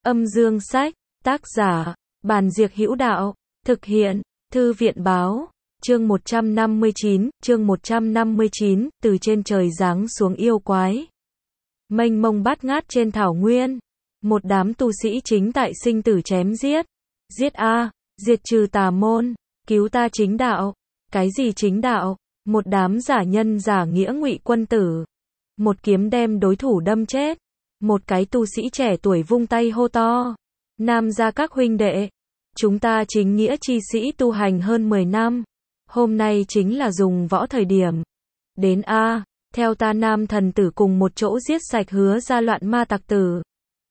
Âm dương sách, tác giả, Bàn Diệc Hữu Đạo, thực hiện, Thư viện báo, chương 159, từ trên trời giáng xuống yêu quái. Mênh mông bát ngát trên thảo nguyên, một đám tu sĩ chính tại sinh tử chém giết. Giết a, diệt trừ tà môn, cứu ta chính đạo. Cái gì chính đạo? Một đám giả nhân giả nghĩa ngụy quân tử. Một kiếm đem đối thủ đâm chết. Một cái tu sĩ trẻ tuổi vung tay hô to. Nam gia các huynh đệ, chúng ta chính nghĩa chi sĩ tu hành hơn 10 năm. Hôm nay chính là dùng võ thời điểm. Đến a, theo ta nam thần tử cùng một chỗ giết sạch Hứa gia loạn ma tặc tử.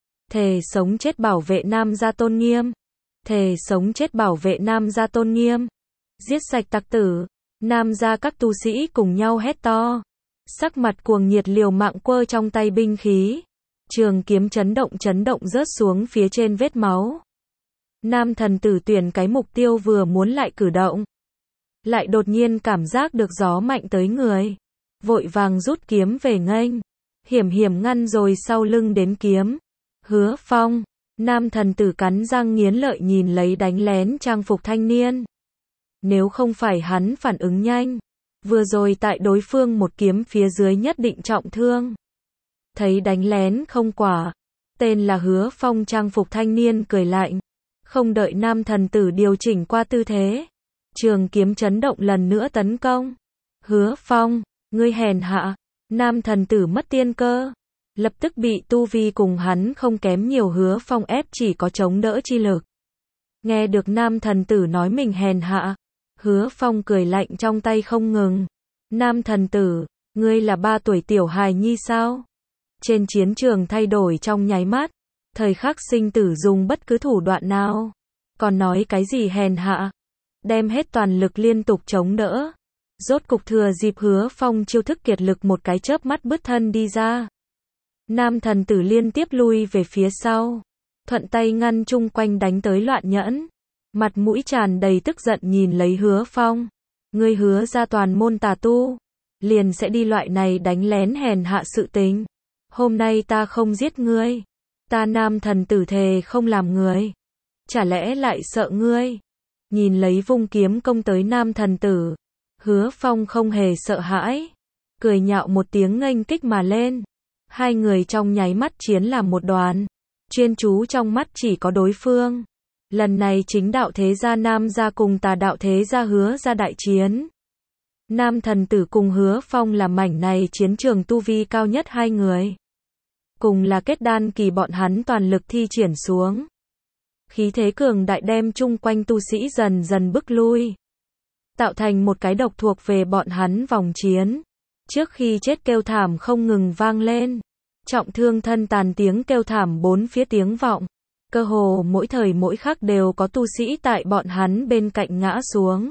Thề sống chết bảo vệ nam gia tôn nghiêm. Thề sống chết bảo vệ nam gia tôn nghiêm. Giết sạch tặc tử. Nam gia các tu sĩ cùng nhau hét to. Sắc mặt cuồng nhiệt liều mạng quơ trong tay binh khí. Trường kiếm chấn động rớt xuống phía trên vết máu. Nam thần tử tuyển cái mục tiêu vừa muốn lại cử động. Lại đột nhiên cảm giác được gió mạnh tới người. Vội vàng rút kiếm về nghênh. Hiểm ngăn rồi sau lưng đến kiếm. Hứa Phong. Nam thần tử cắn răng nghiến lợi nhìn lấy đánh lén trang phục thanh niên. Nếu không phải hắn phản ứng nhanh. Vừa rồi tại đối phương một kiếm phía dưới nhất định trọng thương. Thấy đánh lén không quả. Tên là Hứa Phong trang phục thanh niên cười lạnh. Không đợi nam thần tử điều chỉnh qua tư thế. Trường kiếm chấn động lần nữa tấn công. Hứa Phong, ngươi hèn hạ. Nam thần tử mất tiên cơ. Lập tức bị tu vi cùng hắn không kém nhiều Hứa Phong ép chỉ có chống đỡ chi lực. Nghe được nam thần tử nói mình hèn hạ. Hứa Phong cười lạnh trong tay không ngừng. Nam thần tử, ngươi là 3 tuổi tiểu hài nhi sao? Trên chiến trường thay đổi trong nháy mắt. Thời khắc sinh tử dùng bất cứ thủ đoạn nào. Còn nói cái gì hèn hạ. Đem hết toàn lực liên tục chống đỡ. Rốt cục thừa dịp Hứa Phong chiêu thức kiệt lực một cái chớp mắt bứt thân đi ra. Nam thần tử liên tiếp lui về phía sau. Thuận tay ngăn chung quanh đánh tới loạn nhẫn. Mặt mũi tràn đầy tức giận nhìn lấy Hứa Phong. Ngươi Hứa ra toàn môn tà tu. Liền sẽ đi loại này đánh lén hèn hạ sự tình. Hôm nay ta không giết ngươi. Ta nam thần tử thề không làm người. Chả lẽ lại sợ ngươi? Nhìn lấy vung kiếm công tới nam thần tử. Hứa Phong không hề sợ hãi. Cười nhạo một tiếng nghênh kích mà lên. Hai người trong nháy mắt chiến làm một đoàn. Chuyên chú trong mắt chỉ có đối phương. Lần này chính đạo thế gia nam gia cùng tà đạo thế gia Hứa gia đại chiến. Nam thần tử cùng Hứa Phong là mảnh này chiến trường tu vi cao nhất hai người. Cùng là kết đan kỳ bọn hắn toàn lực thi triển xuống. Khí thế cường đại đem chung quanh tu sĩ dần dần bức lui. Tạo thành một cái độc thuộc về bọn hắn vòng chiến. Trước khi chết kêu thảm không ngừng vang lên. Trọng thương thân tàn tiếng kêu thảm bốn phía tiếng vọng. Cơ hồ mỗi thời mỗi khắc đều có tu sĩ tại bọn hắn bên cạnh ngã xuống.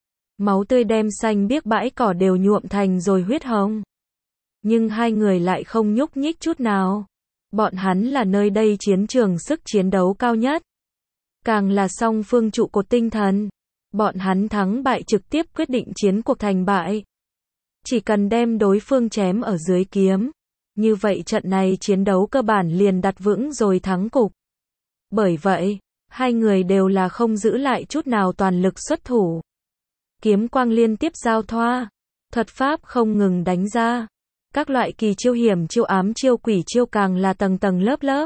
Máu tươi đem xanh biếc bãi cỏ đều nhuộm thành rồi huyết hồng. Nhưng hai người lại không nhúc nhích chút nào. Bọn hắn là nơi đây chiến trường sức chiến đấu cao nhất. Càng là song phương trụ cột tinh thần. Bọn hắn thắng bại trực tiếp quyết định chiến cuộc thành bại. Chỉ cần đem đối phương chém ở dưới kiếm. Như vậy trận này chiến đấu cơ bản liền đặt vững rồi thắng cục. Bởi vậy, hai người đều là không giữ lại chút nào toàn lực xuất thủ. Kiếm quang liên tiếp giao thoa. Thuật pháp không ngừng đánh ra. Các loại kỳ chiêu hiểm chiêu ám chiêu quỷ chiêu càng là tầng tầng lớp lớp.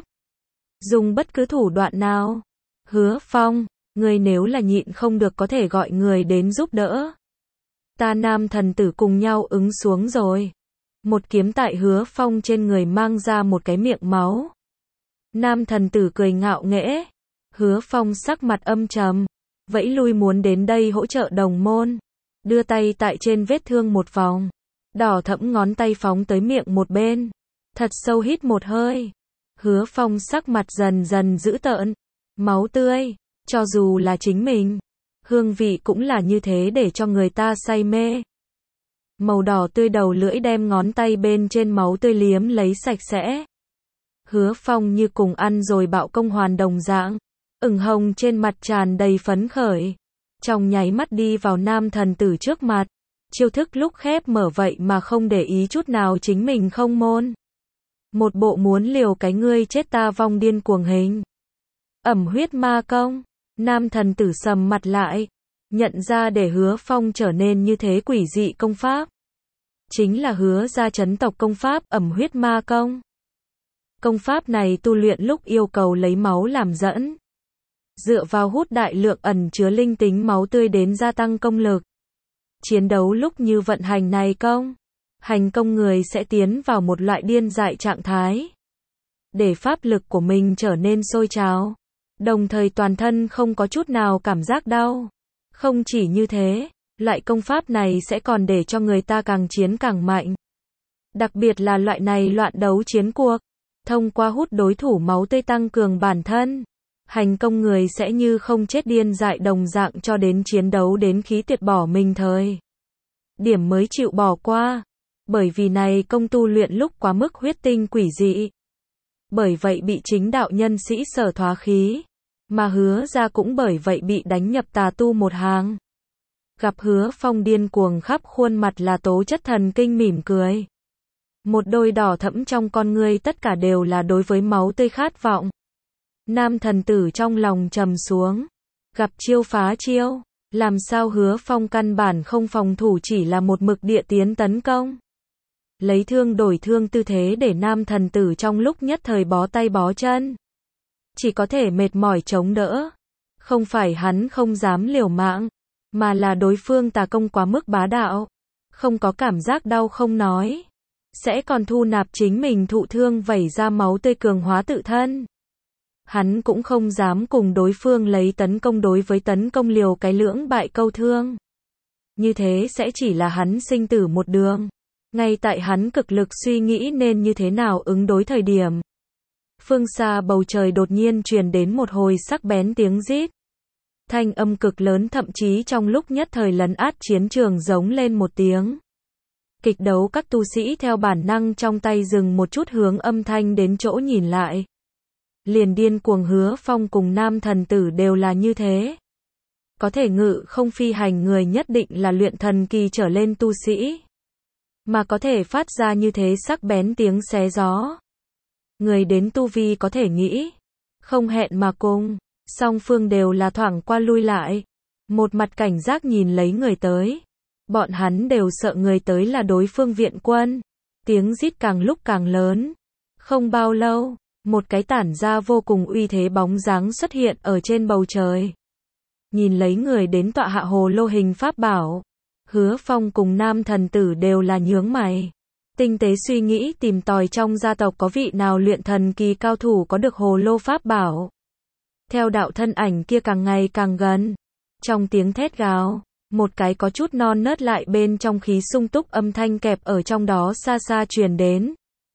Dùng bất cứ thủ đoạn nào. Hứa Phong, ngươi nếu là nhịn không được có thể gọi người đến giúp đỡ. Ta nam thần tử cùng nhau ứng xuống rồi. Một kiếm tại Hứa Phong trên người mang ra một cái miệng máu. Nam thần tử cười ngạo nghễ. Hứa Phong sắc mặt âm trầm. Vẫy lui muốn đến đây hỗ trợ đồng môn. Đưa tay tại trên vết thương một vòng. Đỏ thẫm ngón tay phóng tới miệng một bên. Thật sâu hít một hơi. Hứa Phong sắc mặt dần dần dữ tợn. Máu tươi. Cho dù là chính mình. Hương vị cũng là như thế để cho người ta say mê. Màu đỏ tươi đầu lưỡi đem ngón tay bên trên máu tươi liếm lấy sạch sẽ. Hứa Phong như cùng ăn rồi bạo công hoàn đồng dạng. Ửng hồng trên mặt tràn đầy phấn khởi. Trong nháy mắt đi vào nam thần tử trước mặt. Chiêu thức lúc khép mở vậy mà không để ý chút nào chính mình không môn. Một bộ muốn liều cái ngươi chết ta vong điên cuồng hình. Ẩm huyết ma công. Nam thần tử sầm mặt lại, nhận ra để Hứa Phong trở nên như thế quỷ dị công pháp. Chính là Hứa gia chấn tộc công pháp Ẩm huyết ma công. Công pháp này tu luyện lúc yêu cầu lấy máu làm dẫn. Dựa vào hút đại lượng ẩn chứa linh tính máu tươi đến gia tăng công lực. Chiến đấu lúc như vận hành này hành công người sẽ tiến vào một loại điên dại trạng thái. Để pháp lực của mình trở nên sôi trào. Đồng thời toàn thân không có chút nào cảm giác đau. Không chỉ như thế, loại công pháp này sẽ còn để cho người ta càng chiến càng mạnh. Đặc biệt là loại này loạn đấu chiến cuộc. Thông qua hút đối thủ máu tươi tăng cường bản thân. Hành công người sẽ như không chết điên dại đồng dạng cho đến chiến đấu đến khí tuyệt bỏ mình thời điểm mới chịu bỏ qua. Bởi vì này công tu luyện lúc quá mức huyết tinh quỷ dị. Bởi vậy bị chính đạo nhân sĩ sở thoá khí. Mà Hứa gia cũng bởi vậy bị đánh nhập tà tu một hàng. Gặp Hứa Phong điên cuồng khắp khuôn mặt là tố chất thần kinh mỉm cười. Một đôi đỏ thẫm trong con ngươi tất cả đều là đối với máu tươi khát vọng. Nam thần tử trong lòng trầm xuống. Gặp chiêu phá chiêu. Làm sao Hứa Phong căn bản không phòng thủ chỉ là một mực địa tiến tấn công. Lấy thương đổi thương tư thế để nam thần tử trong lúc nhất thời bó tay bó chân. Chỉ có thể mệt mỏi chống đỡ. Không phải hắn không dám liều mạng. Mà là đối phương tà công quá mức bá đạo. Không có cảm giác đau không nói. Sẽ còn thu nạp chính mình thụ thương vẩy ra máu tươi cường hóa tự thân. Hắn cũng không dám cùng đối phương lấy tấn công đối với tấn công liều cái lưỡng bại câu thương. Như thế sẽ chỉ là hắn sinh tử một đường. Ngay tại hắn cực lực suy nghĩ nên như thế nào ứng đối thời điểm. Phương xa bầu trời đột nhiên truyền đến một hồi sắc bén tiếng rít. Thanh âm cực lớn thậm chí trong lúc nhất thời lấn át chiến trường giống lên một tiếng. Kịch đấu các tu sĩ theo bản năng trong tay dừng một chút hướng âm thanh đến chỗ nhìn lại. Liền điên cuồng Hứa Phong cùng nam thần tử đều là như thế. Có thể ngự không phi hành người nhất định là luyện thần kỳ trở lên tu sĩ. Mà có thể phát ra như thế sắc bén tiếng xé gió. Người đến tu vi có thể nghĩ. Không hẹn mà cùng. Song phương đều là thoảng qua lui lại. Một mặt cảnh giác nhìn lấy người tới. Bọn hắn đều sợ người tới là đối phương viện quân. Tiếng rít càng lúc càng lớn. Không bao lâu, một cái tản ra vô cùng uy thế bóng dáng xuất hiện ở trên bầu trời. Nhìn lấy người đến tọa hạ hồ lô hình pháp bảo. Hứa Phong cùng nam thần tử đều là nhướng mày. Tinh tế suy nghĩ tìm tòi trong gia tộc có vị nào luyện thần kỳ cao thủ có được hồ lô pháp bảo. Theo đạo thân ảnh kia càng ngày càng gần. Trong tiếng thét gào, một cái có chút non nớt lại bên trong khí sung túc âm thanh kẹp ở trong đó xa xa truyền đến.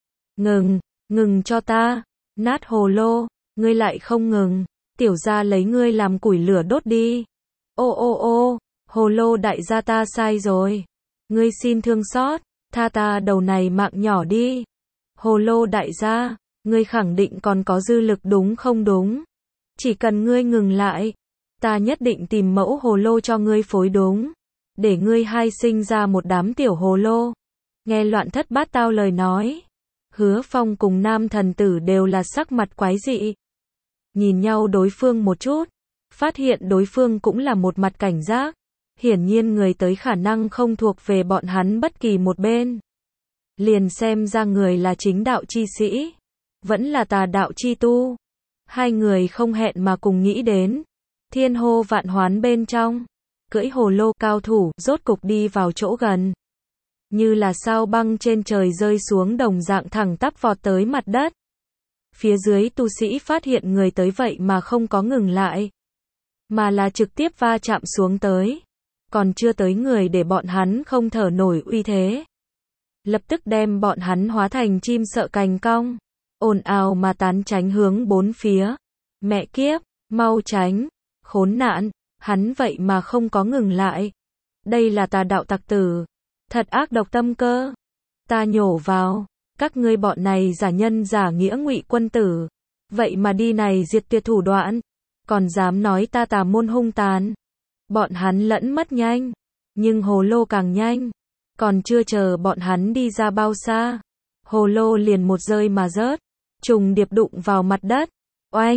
Ngừng cho ta, nát hồ lô, ngươi lại không ngừng, tiểu gia lấy ngươi làm củi lửa đốt đi. Ô, hồ lô đại gia ta sai rồi. Ngươi xin thương xót, tha ta đầu này mạng nhỏ đi. Hồ lô đại gia, ngươi khẳng định còn có dư lực đúng không đúng? Chỉ cần ngươi ngừng lại, ta nhất định tìm mẫu hồ lô cho ngươi phối đúng. Để ngươi hai sinh ra một đám tiểu hồ lô. Nghe loạn thất bát tao lời nói. Hứa Phong cùng nam thần tử đều là sắc mặt quái dị. Nhìn nhau đối phương một chút. Phát hiện đối phương cũng là một mặt cảnh giác. Hiển nhiên người tới khả năng không thuộc về bọn hắn bất kỳ một bên. Liền xem ra người là chính đạo chi sĩ. Vẫn là tà đạo chi tu. Hai người không hẹn mà cùng nghĩ đến. Thiên hô vạn hoán bên trong. Cưỡi hồ lô cao thủ rốt cục đi vào chỗ gần. Như là sao băng trên trời rơi xuống đồng dạng thẳng tắp vọt tới mặt đất. Phía dưới tu sĩ phát hiện người tới vậy mà không có ngừng lại. Mà là trực tiếp va chạm xuống tới. Còn chưa tới người để bọn hắn không thở nổi uy thế. Lập tức đem bọn hắn hóa thành chim sợ cành cong. Ồn ào mà tán tránh hướng bốn phía. Mẹ kiếp, mau tránh, khốn nạn, hắn vậy mà không có ngừng lại. Đây là tà đạo tặc tử. Thật ác độc tâm cơ. Ta nhổ vào, các ngươi bọn này giả nhân giả nghĩa ngụy quân tử. Vậy mà đi này diệt tuyệt thủ đoạn. Còn dám nói ta tà môn hung tàn. Bọn hắn lẫn mất nhanh. Nhưng hồ lô càng nhanh. Còn chưa chờ bọn hắn đi ra bao xa. Hồ lô liền một rơi mà rớt. Trùng điệp đụng vào mặt đất. Oanh!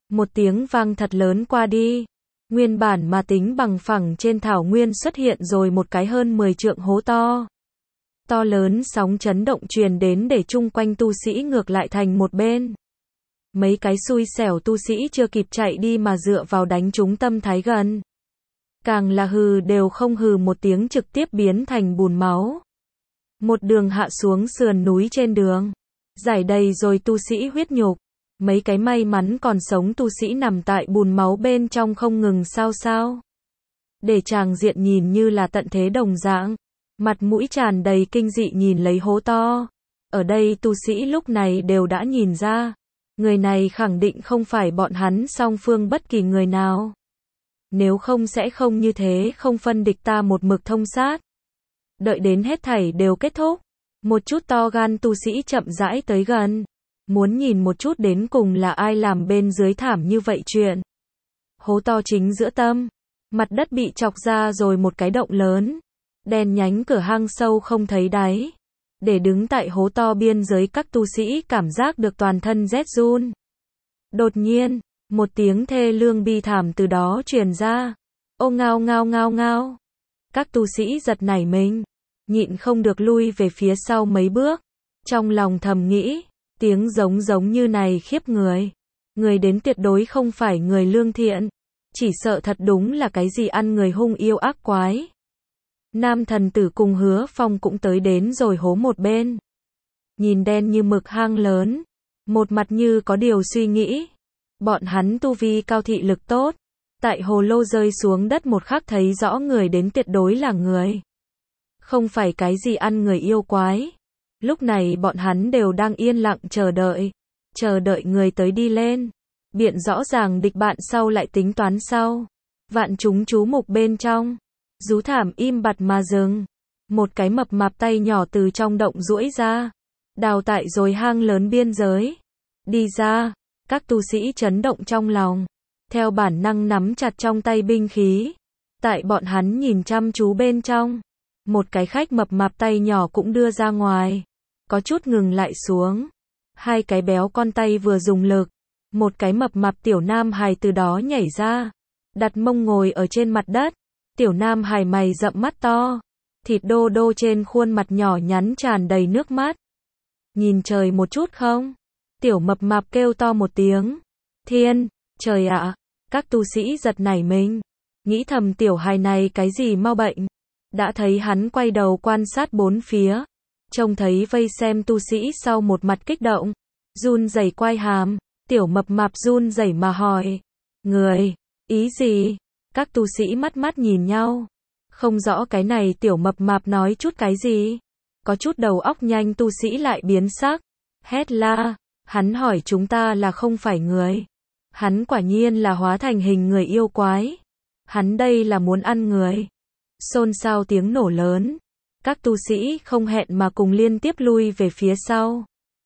Một tiếng vang thật lớn qua đi. Nguyên bản mà tính bằng phẳng trên thảo nguyên xuất hiện rồi một cái hơn 10 trượng hố to. To lớn sóng chấn động truyền đến để chung quanh tu sĩ ngược lại thành một bên. Mấy cái xui xẻo tu sĩ chưa kịp chạy đi mà dựa vào đánh trúng tâm thái gần. Càng là hừ đều không hừ một tiếng trực tiếp biến thành bùn máu. Một đường hạ xuống sườn núi trên đường. Rải đầy rồi tu sĩ huyết nhục. Mấy cái may mắn còn sống tu sĩ nằm tại bùn máu bên trong không ngừng sao sao. Để tràng diện nhìn như là tận thế đồng dạng. Mặt mũi tràn đầy kinh dị nhìn lấy hố to. Ở đây tu sĩ lúc này đều đã nhìn ra. Người này khẳng định không phải bọn hắn song phương bất kỳ người nào. Nếu không sẽ không như thế không phân địch ta một mực thông sát. Đợi đến hết thảy đều kết thúc. Một chút to gan tu sĩ chậm rãi tới gần. Muốn nhìn một chút đến cùng là ai làm bên dưới thảm như vậy chuyện. Hố to chính giữa tâm. Mặt đất bị chọc ra rồi một cái động lớn. Đen nhánh cửa hang sâu không thấy đáy. Để đứng tại hố to biên giới các tu sĩ cảm giác được toàn thân rét run. Đột nhiên, một tiếng thê lương bi thảm từ đó truyền ra. Ô ngao ngao ngao ngao. Các tu sĩ giật nảy mình. Nhịn không được lui về phía sau mấy bước. Trong lòng thầm nghĩ. Tiếng giống như này khiếp người. Người đến tuyệt đối không phải người lương thiện. Chỉ sợ thật đúng là cái gì ăn người hung yêu ác quái. Nam thần tử cùng Hứa Phong cũng tới đến rồi hố một bên. Nhìn đen như mực hang lớn. Một mặt như có điều suy nghĩ. Bọn hắn tu vi cao thị lực tốt. Tại hồ lô rơi xuống đất một khắc thấy rõ người đến tuyệt đối là người. Không phải cái gì ăn người yêu quái. Lúc này bọn hắn đều đang yên lặng chờ đợi. Chờ đợi người tới đi lên. Biện rõ ràng địch bạn sau lại tính toán sau. Vạn chúng chú mục bên trong. Rú thảm im bặt mà dừng. Một cái mập mạp tay nhỏ từ trong động duỗi ra. Đào tại rồi hang lớn biên giới. Đi ra. Các tu sĩ chấn động trong lòng. Theo bản năng nắm chặt trong tay binh khí. Tại bọn hắn nhìn chăm chú bên trong. Một cái khách mập mạp tay nhỏ cũng đưa ra ngoài. Có chút ngừng lại xuống. Hai cái béo con tay vừa dùng lực. Một cái mập mạp tiểu nam hài từ đó nhảy ra. Đặt mông ngồi ở trên mặt đất. Tiểu nam hài mày rậm mắt to. Thịt đô đô trên khuôn mặt nhỏ nhắn tràn đầy nước mắt. Nhìn trời một chút không? Tiểu mập mạp kêu to một tiếng. Thiên, trời ạ. Các tu sĩ giật nảy mình. Nghĩ thầm tiểu hài này cái gì mau bệnh. Đã thấy hắn quay đầu quan sát bốn phía. Trông thấy vây xem tu sĩ sau một mặt kích động. Run rẩy quai hàm. Tiểu mập mạp run rẩy mà hỏi. Người, ý gì? Các tu sĩ mắt mắt nhìn nhau. Không rõ cái này tiểu mập mạp nói chút cái gì. Có chút đầu óc nhanh tu sĩ lại biến sắc. Hét la. Hắn hỏi chúng ta là không phải người. Hắn quả nhiên là hóa thành hình người yêu quái. Hắn đây là muốn ăn người. Xôn xao tiếng nổ lớn. Các tu sĩ không hẹn mà cùng liên tiếp lui về phía sau.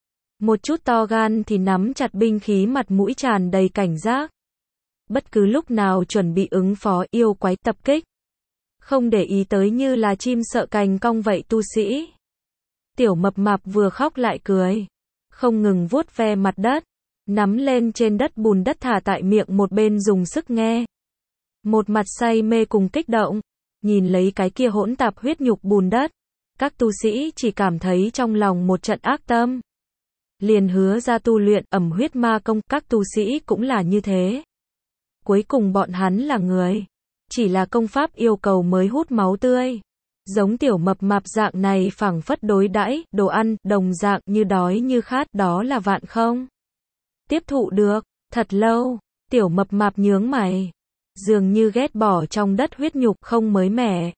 Một chút to gan thì nắm chặt binh khí mặt mũi tràn đầy cảnh giác. Bất cứ lúc nào chuẩn bị ứng phó yêu quái tập kích. Không để ý tới như là chim sợ cành cong vậy tu sĩ. Tiểu mập mạp vừa khóc lại cười. Không ngừng vuốt ve mặt đất. Nắm lên trên đất bùn đất thả tại miệng một bên dùng sức nghe. Một mặt say mê cùng kích động. Nhìn lấy cái kia hỗn tạp huyết nhục bùn đất. Các tu sĩ chỉ cảm thấy trong lòng một trận ác tâm. Liền hứa ra tu luyện ẩm huyết ma công. Các tu sĩ cũng là như thế. Cuối cùng bọn hắn là người. Chỉ là công pháp yêu cầu mới hút máu tươi. Giống tiểu mập mạp dạng này phảng phất đối đãi đồ ăn, đồng dạng như đói như khát đó là vạn không. Tiếp thụ được, thật lâu, tiểu mập mạp nhướng mày. Dường như ghét bỏ trong đất huyết nhục không mới mẻ.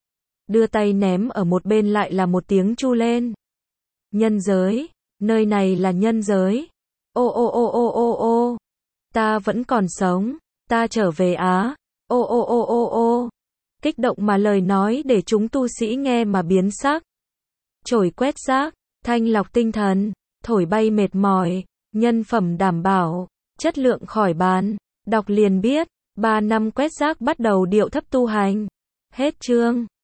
Đưa tay ném ở một bên lại là một tiếng chu lên. Nhân giới, nơi này là nhân giới. Ô ô ô ô ô ô. Ta vẫn còn sống, ta trở về Á. Ô ô ô ô ô. Kích động mà lời nói để chúng tu sĩ nghe mà biến sắc. Chổi quét rác, thanh lọc tinh thần, thổi bay mệt mỏi, nhân phẩm đảm bảo, chất lượng khỏi bàn. Đọc liền biết, 3 năm quét rác bắt đầu điệu thấp tu hành. Hết chương.